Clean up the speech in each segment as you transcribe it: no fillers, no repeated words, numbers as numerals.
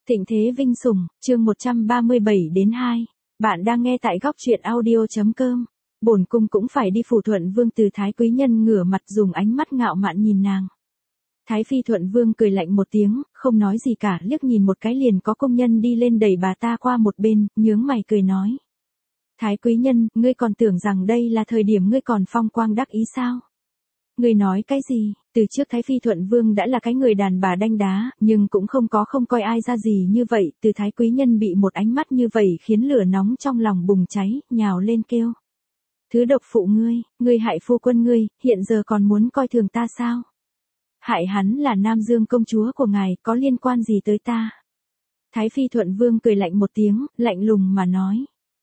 Thịnh thế vinh sủng, chương 137-2. Bạn đang nghe tại góc truyện audio.com. Bổn cung cũng phải đi phủ Thuận Vương. Từ Thái quý nhân ngửa mặt dùng ánh mắt ngạo mạn nhìn nàng. Thái phi Thuận Vương cười lạnh một tiếng, không nói gì cả, liếc nhìn một cái liền có công nhân đi lên đẩy bà ta qua một bên, nhướng mày cười nói. Thái quý nhân, ngươi còn tưởng rằng đây là thời điểm ngươi còn phong quang đắc ý sao? Ngươi nói cái gì? Từ trước Thái phi Thuận Vương đã là cái người đàn bà đanh đá, nhưng cũng không coi ai ra gì như vậy. Từ Thái quý nhân bị một ánh mắt như vậy khiến lửa nóng trong lòng bùng cháy, nhào lên kêu. Thứ độc phụ ngươi hại phu quân ngươi, hiện giờ còn muốn coi thường ta sao? Hại hắn là Nam Dương công chúa của ngài, có liên quan gì tới ta? Thái phi Thuận Vương cười lạnh một tiếng, lạnh lùng mà nói.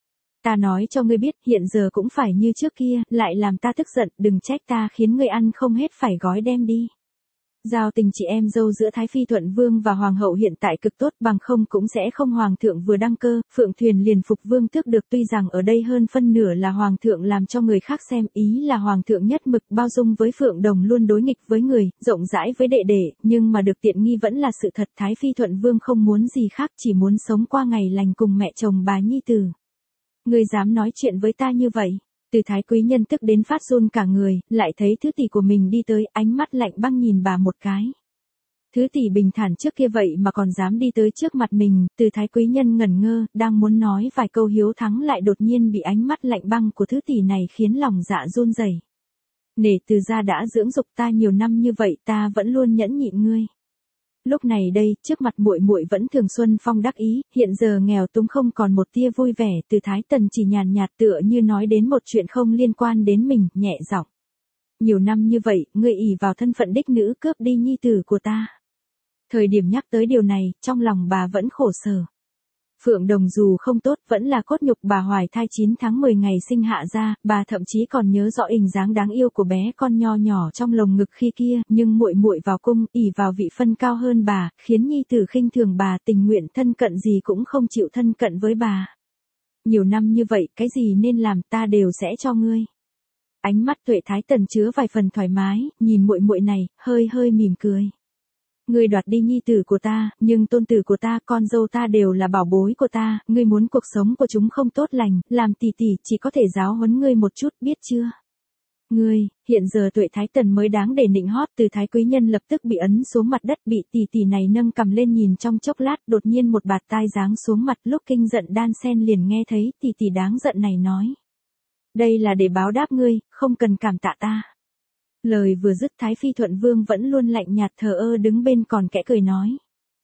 Ta nói cho ngươi biết, hiện giờ cũng phải như trước kia, lại làm ta tức giận, đừng trách ta khiến ngươi ăn không hết phải gói đem đi. Giao tình chị em dâu giữa Thái phi Thuận Vương và Hoàng hậu hiện tại cực tốt, bằng không cũng sẽ không Hoàng thượng vừa đăng cơ, Phượng Thuyền liền phục vương tước được. Tuy rằng ở đây hơn phân nửa là Hoàng thượng làm cho người khác xem, ý là Hoàng thượng nhất mực bao dung với Phượng Đồng, luôn đối nghịch với người, rộng rãi với đệ đệ, nhưng mà được tiện nghi vẫn là sự thật. Thái phi Thuận Vương không muốn gì khác, chỉ muốn sống qua ngày lành cùng mẹ chồng bà nhi tử. Ngươi dám nói chuyện với ta như vậy? Từ Thái quý nhân tức đến phát run cả người, lại thấy thứ tỷ của mình đi tới, ánh mắt lạnh băng nhìn bà một cái. Thứ tỷ bình thản trước kia vậy mà còn dám đi tới trước mặt mình. Từ Thái quý nhân ngẩn ngơ, đang muốn nói vài câu hiếu thắng lại đột nhiên bị ánh mắt lạnh băng của thứ tỷ này khiến lòng dạ run rẩy. Nể từ gia đã dưỡng dục ta nhiều năm như vậy, ta vẫn luôn nhẫn nhịn ngươi. Lúc này đây, trước mặt muội muội vẫn thường xuân phong đắc ý, hiện giờ nghèo túng không còn một tia vui vẻ. Từ Thái tần chỉ nhàn nhạt tựa như nói đến một chuyện không liên quan đến mình, nhẹ giọng. Nhiều năm như vậy, ngươi ỷ vào thân phận đích nữ cướp đi nhi tử của ta. Thời điểm nhắc tới điều này, trong lòng bà vẫn khổ sở. Phượng Đồng dù không tốt, vẫn là cốt nhục. Bà hoài thai 9 tháng 10 ngày sinh hạ ra, bà thậm chí còn nhớ rõ hình dáng đáng yêu của bé con nho nhỏ trong lồng ngực khi kia, nhưng muội muội vào cung, ỷ vào vị phân cao hơn bà, khiến nhi tử khinh thường bà, tình nguyện thân cận gì cũng không chịu thân cận với bà. Nhiều năm như vậy, cái gì nên làm ta đều sẽ cho ngươi. Ánh mắt Tuệ Thái Tần chứa vài phần thoải mái, nhìn muội muội này, hơi mỉm cười. Ngươi đoạt đi nhi tử của ta, nhưng tôn tử của ta, con dâu ta đều là bảo bối của ta, ngươi muốn cuộc sống của chúng không tốt lành, làm tỷ tỷ chỉ có thể giáo huấn ngươi một chút, biết chưa? Ngươi, hiện giờ Tuệ Thái Tần mới đáng để nịnh hót. Từ Thái quý nhân lập tức bị ấn xuống mặt đất, bị tỷ tỷ này nâng cầm lên nhìn trong chốc lát, đột nhiên một bạt tai giáng xuống mặt, lúc kinh giận đan sen liền nghe thấy tỷ tỷ đáng giận này nói. Đây là để báo đáp ngươi, không cần cảm tạ ta. Lời vừa dứt, Thái phi Thuận Vương vẫn luôn lạnh nhạt thờ ơ đứng bên còn kẽ cười nói.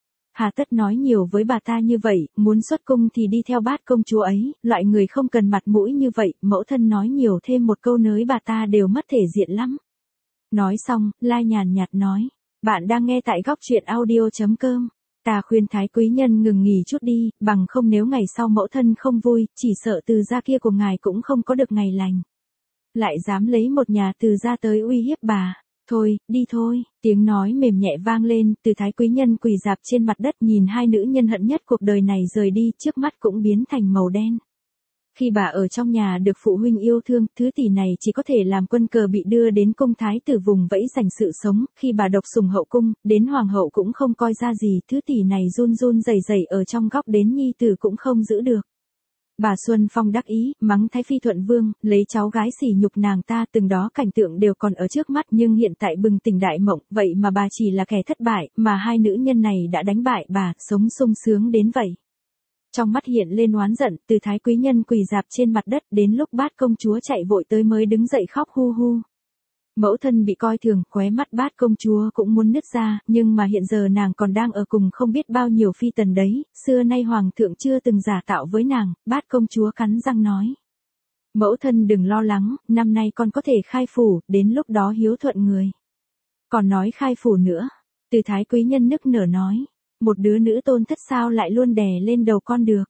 Hà tất nói nhiều với bà ta như vậy, muốn xuất cung thì đi theo Bát công chúa ấy, loại người không cần mặt mũi như vậy, mẫu thân nói nhiều thêm một câu nới bà ta đều mất thể diện lắm. Nói xong, lai nhàn nhạt nói, bạn đang nghe tại góc truyện audio.com. Ta khuyên Thái quý nhân ngừng nghỉ chút đi, bằng không nếu ngày sau mẫu thân không vui, chỉ sợ Từ gia kia của ngài cũng không có được ngày lành. Lại dám lấy một nhà Từ gia tới uy hiếp bà. Thôi, đi thôi, tiếng nói mềm nhẹ vang lên. Từ Thái quý nhân quỳ rạp trên mặt đất nhìn hai nữ nhân hận nhất cuộc đời này rời đi, trước mắt cũng biến thành màu đen. Khi bà ở trong nhà được phụ huynh yêu thương, thứ tỷ này chỉ có thể làm quân cờ bị đưa đến cung thái tử vùng vẫy giành sự sống. Khi bà độc sủng hậu cung, đến hoàng hậu cũng không coi ra gì, thứ tỷ này run rẩy ở trong góc đến nhi tử cũng không giữ được. Bà Xuân Phong đắc ý, mắng Thái phi Thuận Vương, lấy cháu gái sỉ nhục nàng ta. Từng đó cảnh tượng đều còn ở trước mắt, nhưng hiện tại bừng tỉnh đại mộng, vậy mà bà chỉ là kẻ thất bại, mà hai nữ nhân này đã đánh bại bà, sống sung sướng đến vậy. Trong mắt hiện lên oán giận. Từ Thái quý nhân quỳ rạp trên mặt đất, đến lúc Bát công chúa chạy vội tới mới đứng dậy khóc hu hu. Mẫu thân bị coi thường, khóe mắt Bát công chúa cũng muốn nứt ra, nhưng mà hiện giờ nàng còn đang ở cùng không biết bao nhiêu phi tần đấy, xưa nay hoàng thượng chưa từng giả tạo với nàng. Bát công chúa cắn răng nói. Mẫu thân đừng lo lắng, năm nay con có thể khai phủ, đến lúc đó hiếu thuận người. Còn nói khai phủ nữa. Từ Thái quý nhân nức nở nói. Một đứa nữ tôn thất sao lại luôn đè lên đầu con được.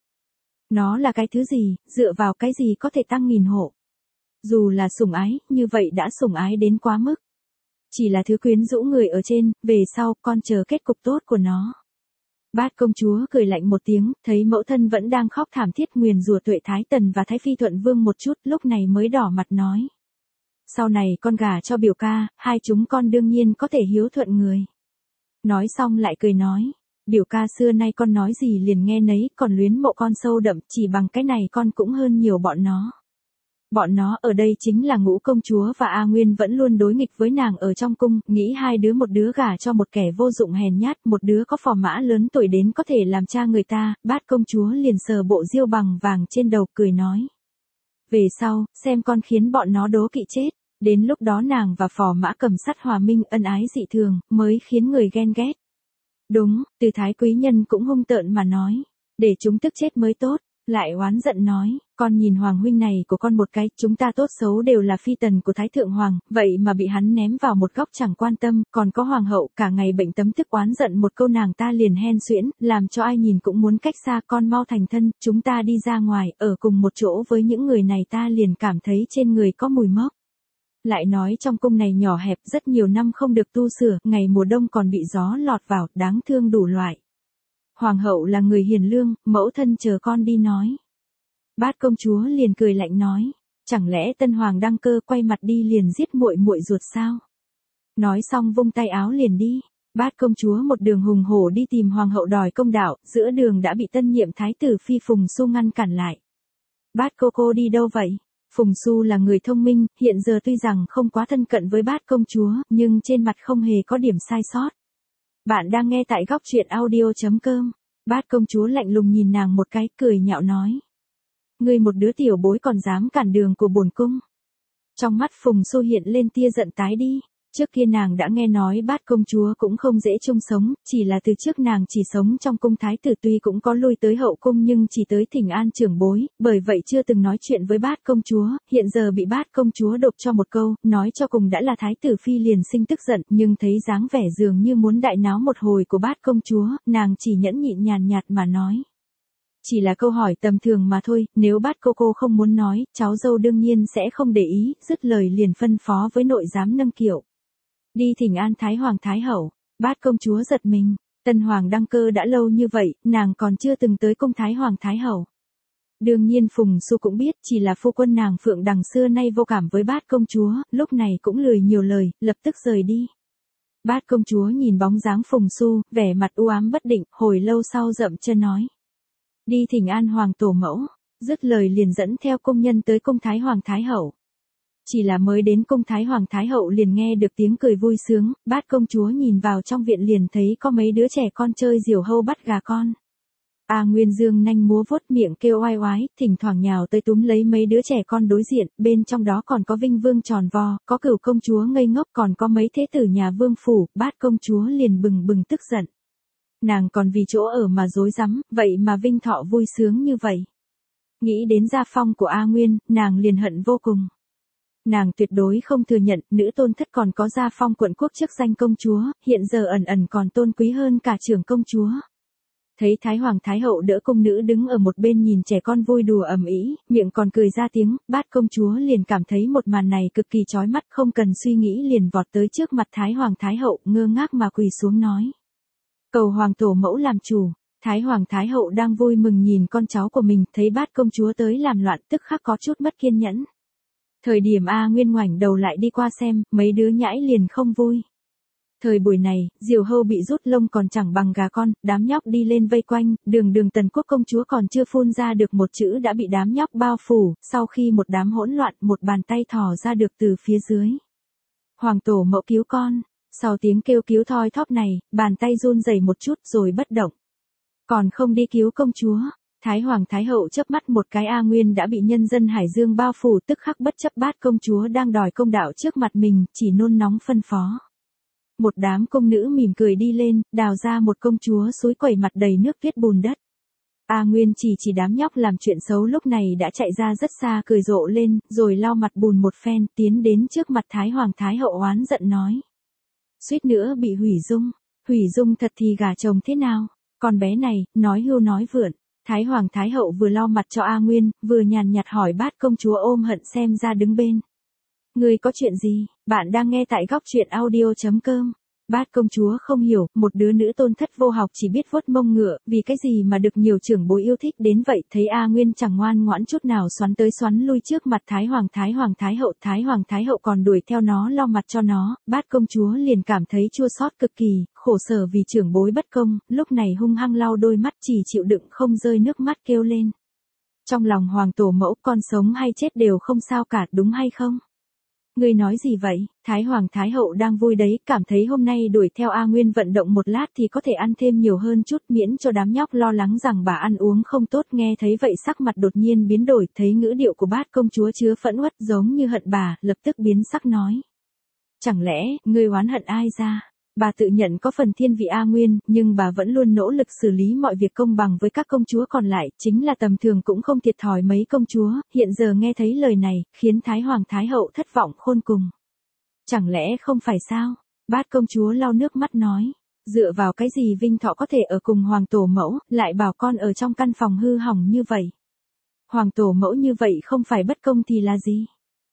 Nó là cái thứ gì, dựa vào cái gì có thể tăng nghìn hộ. Dù là sủng ái, như vậy đã sủng ái đến quá mức. Chỉ là thứ quyến rũ người ở trên, về sau, con chờ kết cục tốt của nó. Bát công chúa cười lạnh một tiếng, thấy mẫu thân vẫn đang khóc thảm thiết, nguyền rủa Tuệ Thái Tần và Thái phi Thuận Vương một chút, lúc này mới đỏ mặt nói. Sau này con gả cho biểu ca, hai chúng con đương nhiên có thể hiếu thuận người. Nói xong lại cười nói. Biểu ca xưa nay con nói gì liền nghe nấy, còn luyến mộ con sâu đậm, chỉ bằng cái này con cũng hơn nhiều bọn nó. Bọn nó ở đây chính là Ngũ công chúa và A Nguyên vẫn luôn đối nghịch với nàng ở trong cung, nghĩ hai đứa, một đứa gả cho một kẻ vô dụng hèn nhát, một đứa có phò mã lớn tuổi đến có thể làm cha người ta. Bát công chúa liền sờ bộ diêu bằng vàng trên đầu, cười nói. Về sau, xem con khiến bọn nó đố kỵ chết, đến lúc đó nàng và phò mã Cầm Sắt hòa minh ân ái dị thường, mới khiến người ghen ghét. Đúng, Từ thái quý nhân cũng hung tợn mà nói, để chúng tức chết mới tốt. Lại oán giận nói, con nhìn hoàng huynh này của con một cái, chúng ta tốt xấu đều là phi tần của thái thượng hoàng, vậy mà bị hắn ném vào một góc chẳng quan tâm, còn có hoàng hậu cả ngày bệnh tấm tức oán giận một câu nàng ta liền hen suyễn, làm cho ai nhìn cũng muốn cách xa. Con mau thành thân, chúng ta đi ra ngoài, ở cùng một chỗ với những người này, ta liền cảm thấy trên người có mùi mốc. Lại nói trong cung này nhỏ hẹp, rất nhiều năm không được tu sửa, ngày mùa đông còn bị gió lọt vào, đáng thương đủ loại. Hoàng hậu là người hiền lương, mẫu thân chờ con đi nói. Bát công chúa liền cười lạnh nói, chẳng lẽ tân hoàng đăng cơ quay mặt đi liền giết muội muội ruột sao? Nói xong vung tay áo liền đi. Bát công chúa một đường hùng hổ đi tìm hoàng hậu đòi công đạo, giữa đường đã bị tân nhiệm thái tử phi Phùng Xu ngăn cản lại. Bát cô đi đâu vậy? Phùng Xu là người thông minh, hiện giờ tuy rằng không quá thân cận với bát công chúa, nhưng trên mặt không hề có điểm sai sót. Bạn đang nghe tại góc truyện audio.com. Bát công chúa lạnh lùng nhìn nàng một cái, cười nhạo nói. Ngươi một đứa tiểu bối còn dám cản đường của bổn cung. Trong mắt Phùng Xu hiện lên tia giận tái đi. Trước kia nàng đã nghe nói bát công chúa cũng không dễ chung sống, chỉ là từ trước nàng chỉ sống trong cung thái tử, tuy cũng có lui tới hậu cung nhưng chỉ tới thỉnh an trưởng bối, bởi vậy chưa từng nói chuyện với bát công chúa. Hiện giờ bị bát công chúa độp cho một câu, nói cho cùng đã là thái tử phi liền sinh tức giận, nhưng thấy dáng vẻ dường như muốn đại náo một hồi của bát công chúa, nàng chỉ nhẫn nhịn nhàn nhạt mà nói. Chỉ là câu hỏi tầm thường mà thôi, nếu bát cô không muốn nói, cháu dâu đương nhiên sẽ không để ý, dứt lời liền phân phó với nội giám nâng kiệu. Đi thỉnh an Thái Hoàng Thái Hậu. Bát công chúa giật mình, tân hoàng đăng cơ đã lâu như vậy, nàng còn chưa từng tới cung Thái Hoàng Thái Hậu. Đương nhiên Phùng Xu cũng biết, chỉ là phu quân nàng Phượng Đằng xưa nay vô cảm với bát công chúa, lúc này cũng lười nhiều lời, lập tức rời đi. Bát công chúa nhìn bóng dáng Phùng Xu, vẻ mặt u ám bất định, hồi lâu sau dậm chân nói. Đi thỉnh an hoàng tổ mẫu, dứt lời liền dẫn theo công nhân tới cung Thái Hoàng Thái Hậu. Chỉ là mới đến cung Thái Hoàng Thái Hậu liền nghe được tiếng cười vui sướng, bát công chúa nhìn vào trong viện liền thấy có mấy đứa trẻ con chơi diều hâu bắt gà con. A Nguyên dương nanh múa vuốt miệng kêu oai oái, thỉnh thoảng nhào tới túm lấy mấy đứa trẻ con đối diện, bên trong đó còn có Vinh Vương tròn vo, có Cửu công chúa ngây ngốc, còn có mấy thế tử nhà vương phủ. Bát công chúa liền bừng bừng tức giận. Nàng còn vì chỗ ở mà rối rắm, vậy mà Vinh Thọ vui sướng như vậy. Nghĩ đến gia phong của A Nguyên, nàng liền hận vô cùng. Nàng tuyệt đối không thừa nhận, nữ tôn thất còn có gia phong quận quốc chức danh công chúa, hiện giờ ẩn ẩn còn tôn quý hơn cả trưởng công chúa. Thấy Thái Hoàng Thái Hậu đỡ cung nữ đứng ở một bên nhìn trẻ con vui đùa ầm ĩ, miệng còn cười ra tiếng, bát công chúa liền cảm thấy một màn này cực kỳ chói mắt, không cần suy nghĩ liền vọt tới trước mặt Thái Hoàng Thái Hậu, ngơ ngác mà quỳ xuống nói. Cầu hoàng tổ mẫu làm chủ. Thái Hoàng Thái Hậu đang vui mừng nhìn con cháu của mình, thấy bát công chúa tới làm loạn tức khắc có chút mất kiên nhẫn. Thời điểm A Nguyên ngoảnh đầu lại đi qua xem, mấy đứa nhãi liền không vui. Thời buổi này, diều hâu bị rút lông còn chẳng bằng gà con, đám nhóc đi lên vây quanh, đường Tần Quốc công chúa còn chưa phun ra được một chữ đã bị đám nhóc bao phủ, sau khi một đám hỗn loạn, một bàn tay thò ra được từ phía dưới. Hoàng tổ mẫu cứu con. Sau tiếng kêu cứu thoi thóp này, bàn tay run rẩy một chút rồi bất động. Còn không đi cứu công chúa. Thái Hoàng Thái Hậu chớp mắt một cái, A Nguyên đã bị nhân dân Hải Dương bao phủ, tức khắc bất chấp bát công chúa đang đòi công đạo trước mặt mình, chỉ nôn nóng phân phó. Một đám công nữ mỉm cười đi lên, đào ra một công chúa xúi quẩy mặt đầy nước tuyết bùn đất. A Nguyên chỉ đám nhóc làm chuyện xấu lúc này đã chạy ra rất xa, cười rộ lên, rồi lau mặt bùn một phen, tiến đến trước mặt Thái Hoàng Thái Hậu oán giận nói. Suýt nữa bị hủy dung thật thì gả chồng thế nào? Con bé này, nói hưu nói vượn. Thái Hoàng Thái Hậu vừa lau mặt cho A Nguyên, vừa nhàn nhạt hỏi bát công chúa ôm hận xem ra đứng bên. Người có chuyện gì? Bạn đang nghe tại góc truyện audio.com. Bát công chúa không hiểu, một đứa nữ tôn thất vô học chỉ biết vuốt mông ngựa, vì cái gì mà được nhiều trưởng bối yêu thích đến vậy, thấy A Nguyên chẳng ngoan ngoãn chút nào xoắn tới xoắn lui trước mặt Thái Hoàng Thái Hậu còn đuổi theo nó lau mặt cho nó, bát công chúa liền cảm thấy chua xót cực kỳ, khổ sở vì trưởng bối bất công, lúc này hung hăng lau đôi mắt chỉ chịu đựng không rơi nước mắt kêu lên. Trong lòng hoàng tổ mẫu con sống hay chết đều không sao cả, đúng hay không? Ngươi nói gì vậy? Thái Hoàng Thái Hậu đang vui đấy, cảm thấy hôm nay đuổi theo A Nguyên vận động một lát thì có thể ăn thêm nhiều hơn chút, miễn cho đám nhóc lo lắng rằng bà ăn uống không tốt, nghe thấy vậy sắc mặt đột nhiên biến đổi, thấy ngữ điệu của bát công chúa chứa phẫn uất giống như hận bà, lập tức biến sắc nói. Chẳng lẽ, ngươi oán hận ai ra? Bà tự nhận có phần thiên vị A Nguyên, nhưng bà vẫn luôn nỗ lực xử lý mọi việc công bằng với các công chúa còn lại, chính là tầm thường cũng không thiệt thòi mấy công chúa, hiện giờ nghe thấy lời này, khiến Thái Hoàng Thái Hậu thất vọng khôn cùng. Chẳng lẽ không phải sao? Bát công chúa lau nước mắt nói, dựa vào cái gì Vinh Thọ có thể ở cùng Hoàng Tổ Mẫu, lại bảo con ở trong căn phòng hư hỏng như vậy? Hoàng Tổ Mẫu như vậy không phải bất công thì là gì?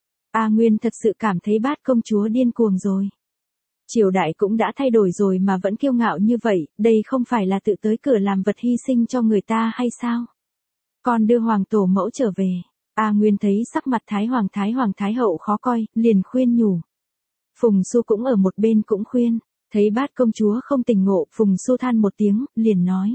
A Nguyên thật sự cảm thấy bát công chúa điên cuồng rồi. Triều đại cũng đã thay đổi rồi mà vẫn kiêu ngạo như vậy, đây không phải là tự tới cửa làm vật hy sinh cho người ta hay sao? Con đưa Hoàng Tổ Mẫu trở về. A Nguyên thấy sắc mặt Thái Hoàng Thái Hậu khó coi, liền khuyên nhủ. Phùng Xu cũng ở một bên cũng khuyên, thấy bát công chúa không tỉnh ngộ, Phùng Xu than một tiếng, liền nói.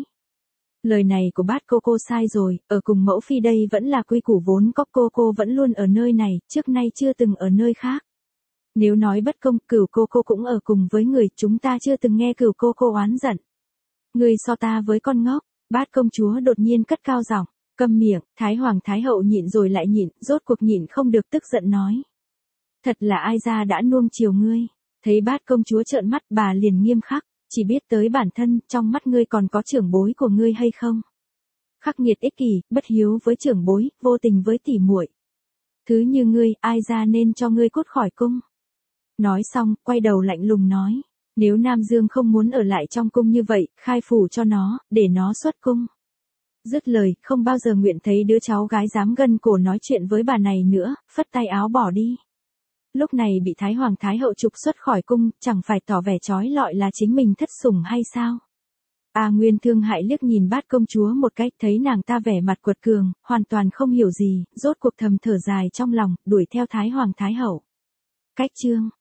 Lời này của bát cô sai rồi, ở cùng mẫu phi đây vẫn là quy củ vốn có, cô vẫn luôn ở nơi này, trước nay chưa từng ở nơi khác. Nếu nói bất công, Cửu cô cũng ở cùng với người, chúng ta chưa từng nghe Cửu cô oán giận. Người so ta với con ngốc, bát công chúa đột nhiên cất cao giọng, câm miệng, Thái Hoàng Thái Hậu nhịn rồi lại nhịn, rốt cuộc nhịn không được tức giận nói. Thật là ai ra đã nuông chiều ngươi, thấy bát công chúa trợn mắt bà liền nghiêm khắc, chỉ biết tới bản thân, trong mắt ngươi còn có trưởng bối của ngươi hay không? Khắc nghiệt ích kỷ, bất hiếu với trưởng bối, vô tình với tỉ muội. Thứ như ngươi, ai ra nên cho ngươi cút khỏi cung. Nói xong, quay đầu lạnh lùng nói, nếu Nam Dương không muốn ở lại trong cung như vậy, khai phủ cho nó, để nó xuất cung. Dứt lời, không bao giờ nguyện thấy đứa cháu gái dám gân cổ nói chuyện với bà này nữa, phất tay áo bỏ đi. Lúc này bị Thái Hoàng Thái Hậu trục xuất khỏi cung, chẳng phải tỏ vẻ trói lọi là chính mình thất sủng hay sao? A Nguyên thương hại liếc nhìn bát công chúa một cách, thấy nàng ta vẻ mặt quật cường, hoàn toàn không hiểu gì, rốt cuộc thầm thở dài trong lòng, đuổi theo Thái Hoàng Thái Hậu. Cách chương